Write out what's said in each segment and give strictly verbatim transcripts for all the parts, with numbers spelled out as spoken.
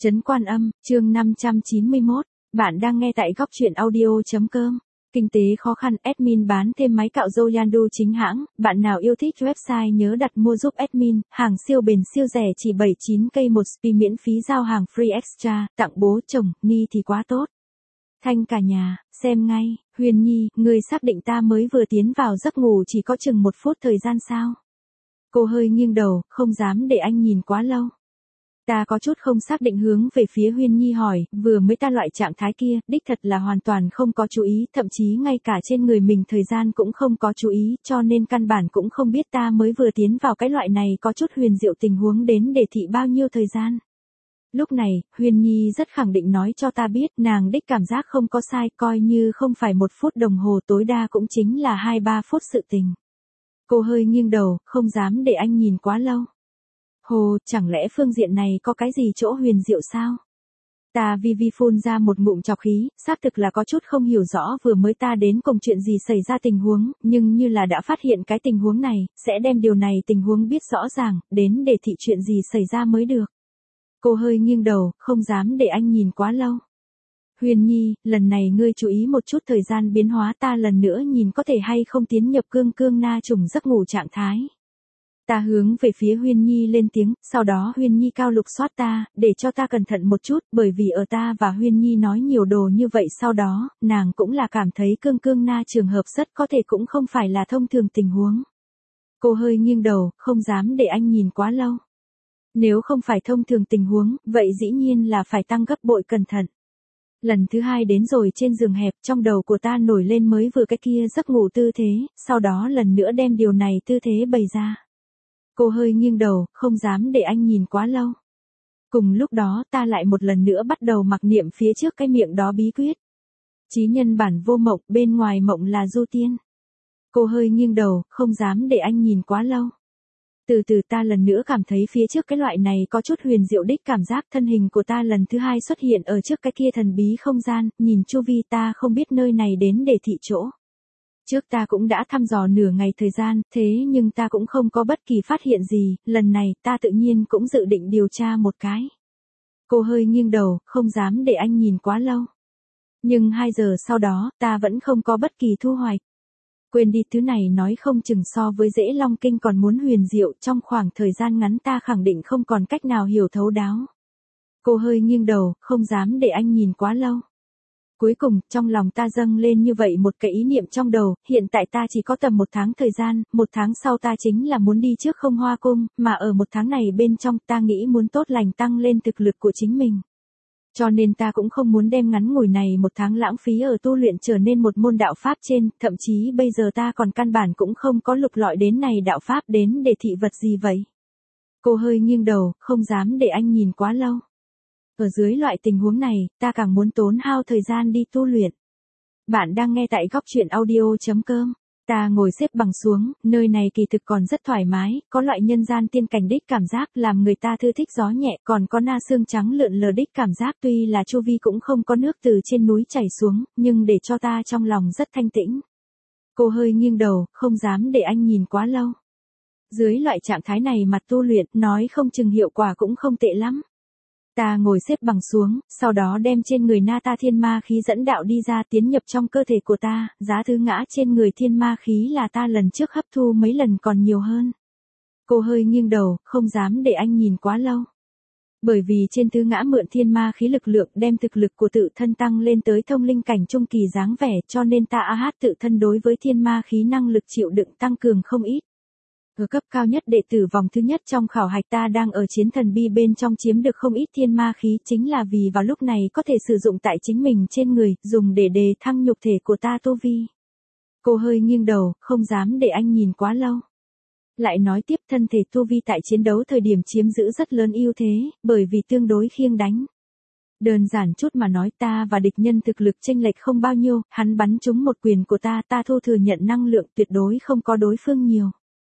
Trấn Quan Âm, chương năm trăm chín mươi mốt. Bạn đang nghe tại góc truyện audio.com. Kinh tế khó khăn, admin bán thêm máy cạo râu Yandu chính hãng. Bạn nào yêu thích website nhớ đặt mua giúp admin. Hàng siêu bền siêu rẻ chỉ bảy mươi chín k một spi, miễn phí giao hàng free extra. Tặng bố chồng, Ni thì quá tốt. Thanh cả nhà, xem ngay. Huyền Nhi, người xác định ta mới vừa tiến vào giấc ngủ chỉ có chừng một phút thời gian sao? Cô hơi nghiêng đầu, không dám để anh nhìn quá lâu. Ta có chút không xác định hướng về phía Huyên Nhi hỏi, vừa mới ta loại trạng thái kia, đích thật là hoàn toàn không có chú ý, thậm chí ngay cả trên người mình thời gian cũng không có chú ý, cho nên căn bản cũng không biết ta mới vừa tiến vào cái loại này có chút huyền diệu tình huống đến để thị bao nhiêu thời gian. Lúc này, Huyên Nhi rất khẳng định nói cho ta biết, nàng đích cảm giác không có sai, coi như không phải một phút đồng hồ tối đa cũng chính là hai ba phút sự tình. Cô hơi nghiêng đầu, không dám để anh nhìn quá lâu. Hồ, chẳng lẽ phương diện này có cái gì chỗ huyền diệu sao? Ta vi vi phun ra một ngụm trọc khí, xác thực là có chút không hiểu rõ vừa mới ta đến cùng chuyện gì xảy ra tình huống, nhưng như là đã phát hiện cái tình huống này, sẽ đem điều này tình huống biết rõ ràng, đến để thị chuyện gì xảy ra mới được. Cô hơi nghiêng đầu, không dám để anh nhìn quá lâu. Huyền Nhi, lần này ngươi chú ý một chút thời gian biến hóa ta lần nữa nhìn có thể hay không tiến nhập cương cương na trùng giấc ngủ trạng thái. Ta hướng về phía Huyên Nhi lên tiếng, sau đó Huyên Nhi cao lục soát ta, để cho ta cẩn thận một chút, bởi vì ở ta và Huyên Nhi nói nhiều đồ như vậy sau đó, nàng cũng là cảm thấy cương cương na trường hợp rất có thể cũng không phải là thông thường tình huống. Cô hơi nghiêng đầu, không dám để anh nhìn quá lâu. Nếu không phải thông thường tình huống, vậy dĩ nhiên là phải tăng gấp bội cẩn thận. Lần thứ hai đến rồi trên giường hẹp, trong đầu của ta nổi lên mới vừa cái kia giấc ngủ tư thế, sau đó lần nữa đem điều này tư thế bày ra. Cô hơi nghiêng đầu, không dám để anh nhìn quá lâu. Cùng lúc đó ta lại một lần nữa bắt đầu mặc niệm phía trước cái miệng đó bí quyết. Chí nhân bản vô mộng, bên ngoài mộng là du tiên. Cô hơi nghiêng đầu, không dám để anh nhìn quá lâu. Từ từ ta lần nữa cảm thấy phía trước cái loại này có chút huyền diệu đích cảm giác, thân hình của ta lần thứ hai xuất hiện ở trước cái kia thần bí không gian, nhìn chu vi ta không biết nơi này đến để thị chỗ. Trước ta cũng đã thăm dò nửa ngày thời gian, thế nhưng ta cũng không có bất kỳ phát hiện gì, lần này ta tự nhiên cũng dự định điều tra một cái. Cô hơi nghiêng đầu, không dám để anh nhìn quá lâu. Nhưng hai giờ sau đó, ta vẫn không có bất kỳ thu hoạch. Quên đi, thứ này nói không chừng so với dễ long kinh còn muốn huyền diệu, trong khoảng thời gian ngắn ta khẳng định không còn cách nào hiểu thấu đáo. Cô hơi nghiêng đầu, không dám để anh nhìn quá lâu. Cuối cùng, trong lòng ta dâng lên như vậy một cái ý niệm trong đầu, hiện tại ta chỉ có tầm một tháng thời gian, một tháng sau ta chính là muốn đi trước Không Hoa Cung, mà ở một tháng này bên trong ta nghĩ muốn tốt lành tăng lên thực lực của chính mình. Cho nên ta cũng không muốn đem ngắn ngủi này một tháng lãng phí ở tu luyện trở nên một môn đạo pháp trên, thậm chí bây giờ ta còn căn bản cũng không có lục lọi đến này đạo pháp đến để thị vật gì vậy. Cô hơi nghiêng đầu, không dám để anh nhìn quá lâu. Ở dưới loại tình huống này, ta càng muốn tốn hao thời gian đi tu luyện. Bạn đang nghe tại góc truyện audio.com. Ta ngồi xếp bằng xuống, nơi này kỳ thực còn rất thoải mái, có loại nhân gian tiên cảnh đích cảm giác làm người ta thư thích gió nhẹ, còn có na xương trắng lượn lờ đích cảm giác, tuy là chu vi cũng không có nước từ trên núi chảy xuống, nhưng để cho ta trong lòng rất thanh tĩnh. Cô hơi nghiêng đầu, không dám để anh nhìn quá lâu. Dưới loại trạng thái này mặt tu luyện, nói không chừng hiệu quả cũng không tệ lắm. Ta ngồi xếp bằng xuống, sau đó đem trên người na ta thiên ma khí dẫn đạo đi ra tiến nhập trong cơ thể của ta, giá thứ ngã trên người thiên ma khí là ta lần trước hấp thu mấy lần còn nhiều hơn. Cô hơi nghiêng đầu, không dám để anh nhìn quá lâu. Bởi vì trên thứ ngã mượn thiên ma khí lực lượng đem thực lực của tự thân tăng lên tới thông linh cảnh trung kỳ dáng vẻ, cho nên ta a hát tự thân đối với thiên ma khí năng lực chịu đựng tăng cường không ít. Ở cấp cao nhất đệ tử vòng thứ nhất trong khảo hạch ta đang ở chiến thần bi bên trong chiếm được không ít thiên ma khí, chính là vì vào lúc này có thể sử dụng tại chính mình trên người, dùng để đề thăng nhục thể của ta tu vi. Cô hơi nghiêng đầu, không dám để anh nhìn quá lâu. Lại nói tiếp, thân thể tu vi tại chiến đấu thời điểm chiếm giữ rất lớn ưu thế, bởi vì tương đối khiêng đánh. Đơn giản chút mà nói, ta và địch nhân thực lực chênh lệch không bao nhiêu, hắn bắn trúng một quyền của ta, ta thu thừa nhận năng lượng tuyệt đối không có đối phương nhiều.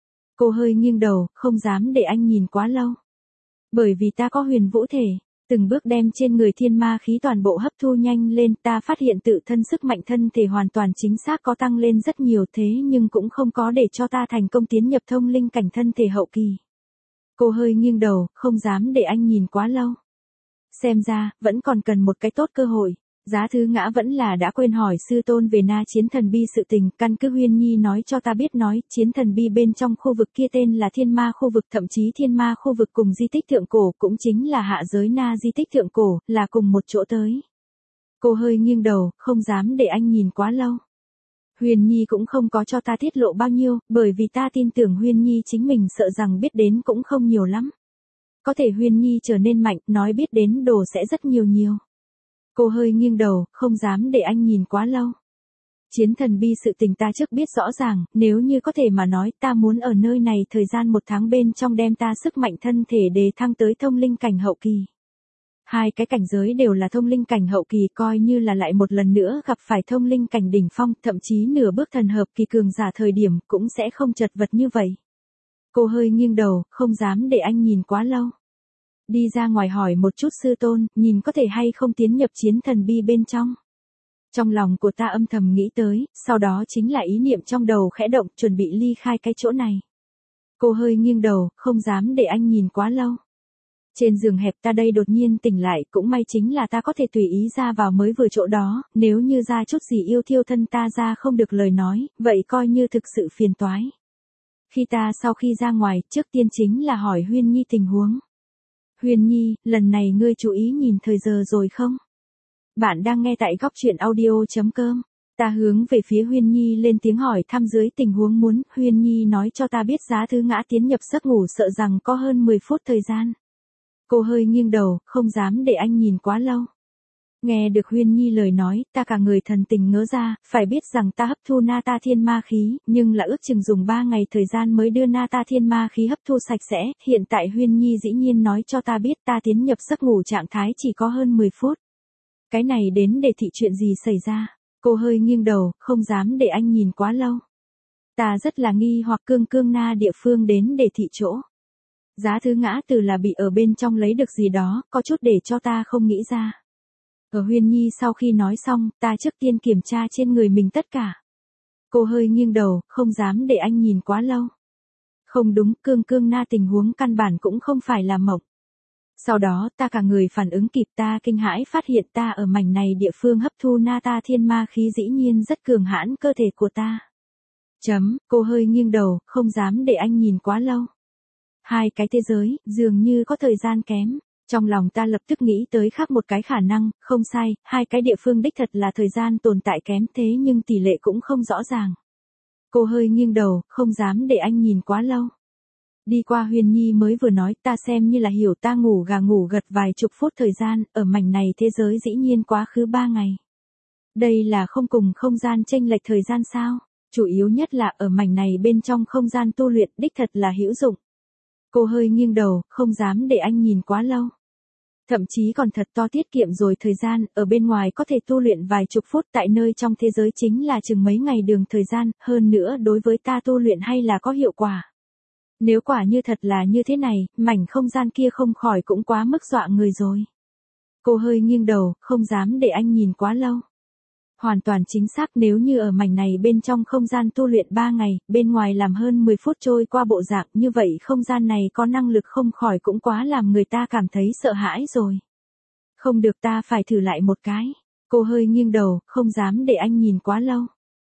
Cô hơi nghiêng đầu, không dám để anh nhìn quá lâu. Bởi vì ta có huyền vũ thể, từng bước đem trên người thiên ma khí toàn bộ hấp thu nhanh lên, ta phát hiện tự thân sức mạnh thân thể hoàn toàn chính xác có tăng lên rất nhiều, thế nhưng cũng không có để cho ta thành công tiến nhập thông linh cảnh thân thể hậu kỳ. Cô hơi nghiêng đầu, không dám để anh nhìn quá lâu. Xem ra, vẫn còn cần một cái tốt cơ hội. Giá Thứ Ngã vẫn là đã quên hỏi sư tôn về Na Chiến Thần Bi sự tình, căn cứ Huyên Nhi nói cho ta biết nói, Chiến Thần Bi bên trong khu vực kia tên là Thiên Ma khu vực, thậm chí Thiên Ma khu vực cùng di tích thượng cổ cũng chính là hạ giới Na di tích thượng cổ, là cùng một chỗ tới. Cô hơi nghiêng đầu, không dám để anh nhìn quá lâu. Huyền Nhi cũng không có cho ta tiết lộ bao nhiêu, bởi vì ta tin tưởng Huyên Nhi chính mình sợ rằng biết đến cũng không nhiều lắm. Có thể Huyên Nhi trở nên mạnh, nói biết đến đồ sẽ rất nhiều nhiều. Cô hơi nghiêng đầu, không dám để anh nhìn quá lâu. Chiến Thần Bi sự tình ta trước biết rõ ràng, nếu như có thể mà nói ta muốn ở nơi này thời gian một tháng bên trong đem ta sức mạnh thân thể đề thăng tới thông linh cảnh hậu kỳ. Hai cái cảnh giới đều là thông linh cảnh hậu kỳ, coi như là lại một lần nữa gặp phải thông linh cảnh đỉnh phong, thậm chí nửa bước thần hợp kỳ cường giả thời điểm cũng sẽ không chật vật như vậy. Cô hơi nghiêng đầu, không dám để anh nhìn quá lâu. Đi ra ngoài hỏi một chút sư tôn, nhìn có thể hay không tiến nhập Chiến Thần Bi bên trong. Trong lòng của ta âm thầm nghĩ tới, sau đó chính là ý niệm trong đầu khẽ động, chuẩn bị ly khai cái chỗ này. Cô hơi nghiêng đầu, không dám để anh nhìn quá lâu. Trên giường hẹp ta đây đột nhiên tỉnh lại, cũng may chính là ta có thể tùy ý ra vào mới vừa chỗ đó, nếu như ra chút gì yêu thiêu thân ta ra không được lời nói, vậy coi như thực sự phiền toái. Khi ta sau khi ra ngoài, trước tiên chính là hỏi Huyên Nhi tình huống. Huyền Nhi, lần này ngươi chú ý nhìn thời giờ rồi không? Bạn đang nghe tại góc truyện audio chấm com. Ta hướng về phía Huyên Nhi lên tiếng hỏi thăm dưới tình huống muốn, Huyên Nhi nói cho ta biết Giá Thứ Ngã tiến nhập giấc ngủ sợ rằng có hơn mười phút thời gian. Cô hơi nghiêng đầu, không dám để anh nhìn quá lâu. Nghe được Huyên Nhi lời nói, ta cả người thần tình ngớ ra, phải biết rằng ta hấp thu Na Ta Thiên Ma khí, nhưng là ước chừng dùng ba ngày thời gian mới đưa Na Ta Thiên Ma khí hấp thu sạch sẽ, hiện tại Huyên Nhi dĩ nhiên nói cho ta biết ta tiến nhập giấc ngủ trạng thái chỉ có hơn mười phút. Cái này đến để thị chuyện gì xảy ra? Cô hơi nghiêng đầu, không dám để anh nhìn quá lâu. Ta rất là nghi hoặc cương cương na địa phương đến để thị chỗ. Giá Thứ Ngã từ là bị ở bên trong lấy được gì đó, có chút để cho ta không nghĩ ra. Ở Huyên Nhi sau khi nói xong, ta trước tiên kiểm tra trên người mình tất cả. Cô hơi nghiêng đầu, không dám để anh nhìn quá lâu. Không đúng, cương cương na tình huống căn bản cũng không phải là mộng. Sau đó ta cả người phản ứng kịp, ta kinh hãi phát hiện ta ở mảnh này địa phương hấp thu Na Ta Thiên Ma khí dĩ nhiên rất cường hãn cơ thể của ta. Chấm, cô hơi nghiêng đầu, không dám để anh nhìn quá lâu. Hai cái thế giới, dường như có thời gian kém. Trong lòng ta lập tức nghĩ tới khác một cái khả năng, không sai, hai cái địa phương đích thật là thời gian tồn tại kém thế nhưng tỷ lệ cũng không rõ ràng. Cô hơi nghiêng đầu, không dám để anh nhìn quá lâu. Đi qua Huyền Nhi mới vừa nói, ta xem như là hiểu, ta ngủ gà ngủ gật vài chục phút thời gian, ở mảnh này thế giới dĩ nhiên quá khứ ba ngày. Đây là không cùng không gian chênh lệch thời gian sao? Chủ yếu nhất là ở mảnh này bên trong không gian tu luyện đích thật là hữu dụng. Cô hơi nghiêng đầu, không dám để anh nhìn quá lâu. Thậm chí còn thật to tiết kiệm rồi thời gian, ở bên ngoài có thể tu luyện vài chục phút, tại nơi trong thế giới chính là chừng mấy ngày đường thời gian, hơn nữa đối với ta tu luyện hay là có hiệu quả. Nếu quả như thật là như thế này, mảnh không gian kia không khỏi cũng quá mức dọa người rồi. Cô hơi nghiêng đầu, không dám để anh nhìn quá lâu. Hoàn toàn chính xác, nếu như ở mảnh này bên trong không gian tu luyện ba ngày, bên ngoài làm hơn mười phút trôi qua bộ dạng, như vậy không gian này có năng lực không khỏi cũng quá làm người ta cảm thấy sợ hãi rồi. Không được, ta phải thử lại một cái. Cô hơi nghiêng đầu, không dám để anh nhìn quá lâu.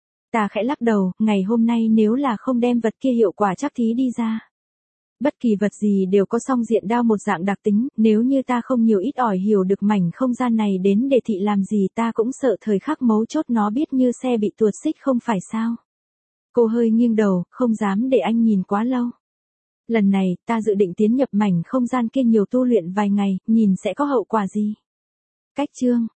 Ta khẽ lắc đầu, ngày hôm nay nếu là không đem vật kia hiệu quả chắc thí đi ra. Bất kỳ vật gì đều có song diện đao một dạng đặc tính, nếu như ta không nhiều ít ỏi hiểu được mảnh không gian này đến để thị làm gì, ta cũng sợ thời khắc mấu chốt nó biết như xe bị tuột xích không phải sao. Cô hơi nghiêng đầu, không dám để anh nhìn quá lâu. Lần này, ta dự định tiến nhập mảnh không gian kia nhiều tu luyện vài ngày, nhìn sẽ có hậu quả gì. Cách chương